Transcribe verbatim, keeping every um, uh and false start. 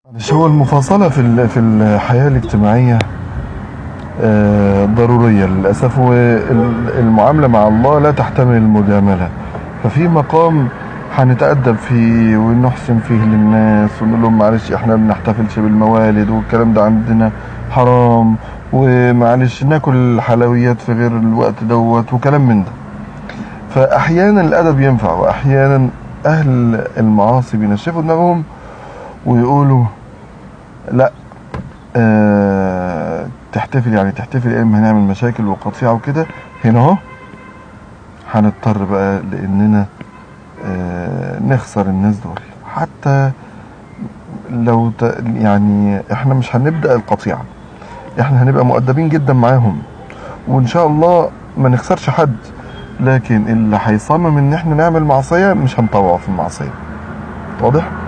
معلش، هو المفاصلة في ال- في الحياة الاجتماعية آه، ضرورية للأسف، والمعاملة مع الله لا تحتمل المجاملة. ففي مقام هنتأدب فيه ونحسن فيه للناس ونقول لهم معلش احنا ما بنحتفلش بالموالد والكلام ده عندنا حرام، ومعلش ناكل حلويات في غير الوقت دوت وكلام من ده. فأحيانا الأدب ينفع، وأحيانا أهل المعاصي بينشفوا دماغهم ويقولوا لا، آه تحتفل يعني تحتفل يا اما هنعمل مشاكل وقطيعة وكده. هنا اهو هنضطر بقى لاننا آه نخسر الناس دول، حتى لو ت... يعني احنا مش هنبدأ القطيعة، احنا هنبقى مؤدبين جدا معاهم وان شاء الله ما نخسرش حد، لكن اللي هيصمم ان احنا نعمل معصية مش هنطوع في المعصية. واضح؟